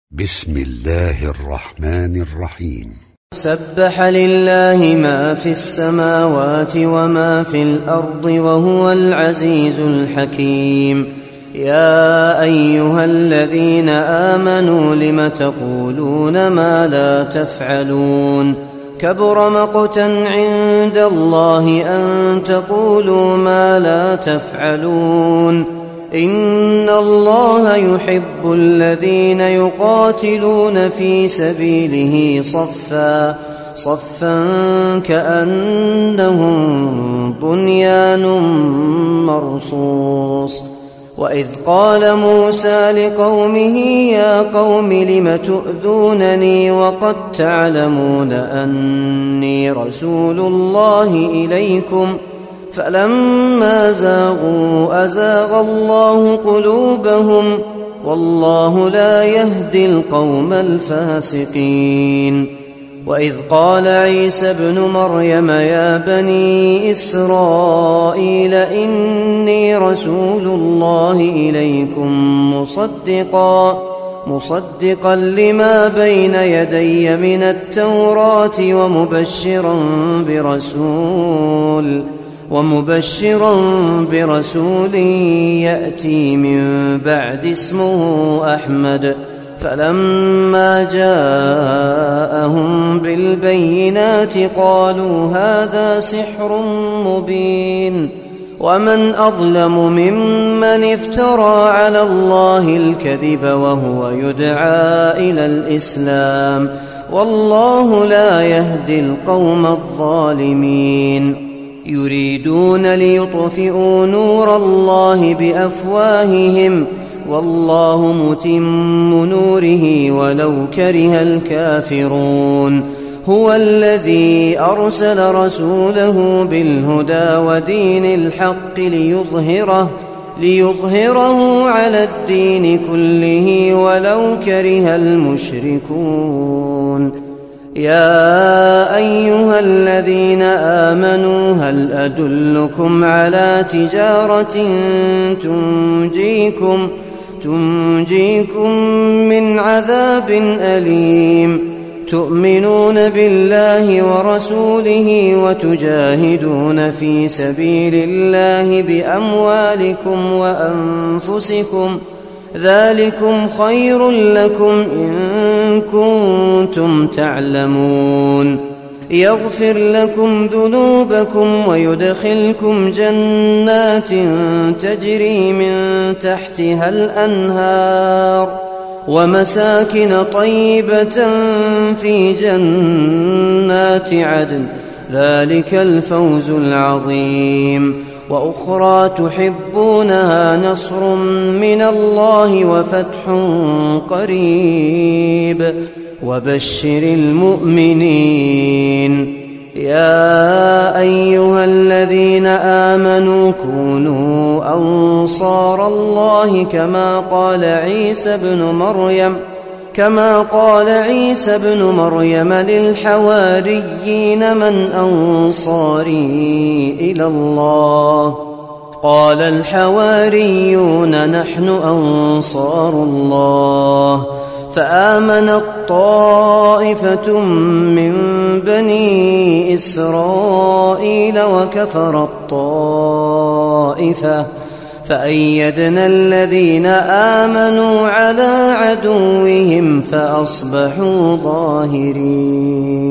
بسم الله الرحمن الرحيم. سبح لله ما في السماوات وما في الأرض وهو العزيز الحكيم. يا أيها الذين آمنوا لم تقولون ما لا تفعلون؟ كبر مقتا عند الله أن تقولوا ما لا تفعلون. إن الله يحب الذين يقاتلون في سبيله صفا كأنهم بنيان مرصوص. وإذ قال موسى لقومه يا قوم لم تؤذونني وقد تعلمون أني رسول الله إليكم فلما زاغوا أزاغ الله قلوبهم والله لا يهدي القوم الفاسقين. وإذ قال عيسى ابن مريم يا بني إسرائيل إني رسول الله إليكم مصدقا لما بين يدي من التوراة ومبشرا برسول يأتي من بعد اسمه أحمد. فلما جاءهم بالبينات قالوا هذا سحر مبين. ومن أظلم ممن افترى على الله الكذب وهو يدعى إلى الإسلام والله لا يهدي القوم الظالمين. يريدون ليطفئوا نور الله بأفواههم والله متم نوره ولو كره الكافرون. هو الذي أرسل رسوله بالهدى ودين الحق ليظهره على الدين كله ولو كره المشركون. يا أيها الذين آمنوا هل أدلكم على تجارة تنجيكم من عذاب أليم؟ تؤمنون بالله ورسوله وتجاهدون في سبيل الله بأموالكم وأنفسكم ذلكم خير لكم إن كنتم تعلمون. يغفر لكم ذنوبكم ويدخلكم جنات تجري من تحتها الأنهار ومساكن طيبة في جنات عدن ذلك الفوز العظيم. وأخرى تحبونها نصر من الله وفتح قريب وبشر المؤمنين. يا أيها الذين آمنوا كونوا أنصار الله كما قال عيسى بن مريم للحواريين من أنصاري إلى الله؟ قال الحواريون نحن أنصار الله. فآمنت طائفة من بني إسرائيل وكفرت طائفة فأيدنا الذين آمنوا على عدوهم فأصبحوا ظاهرين.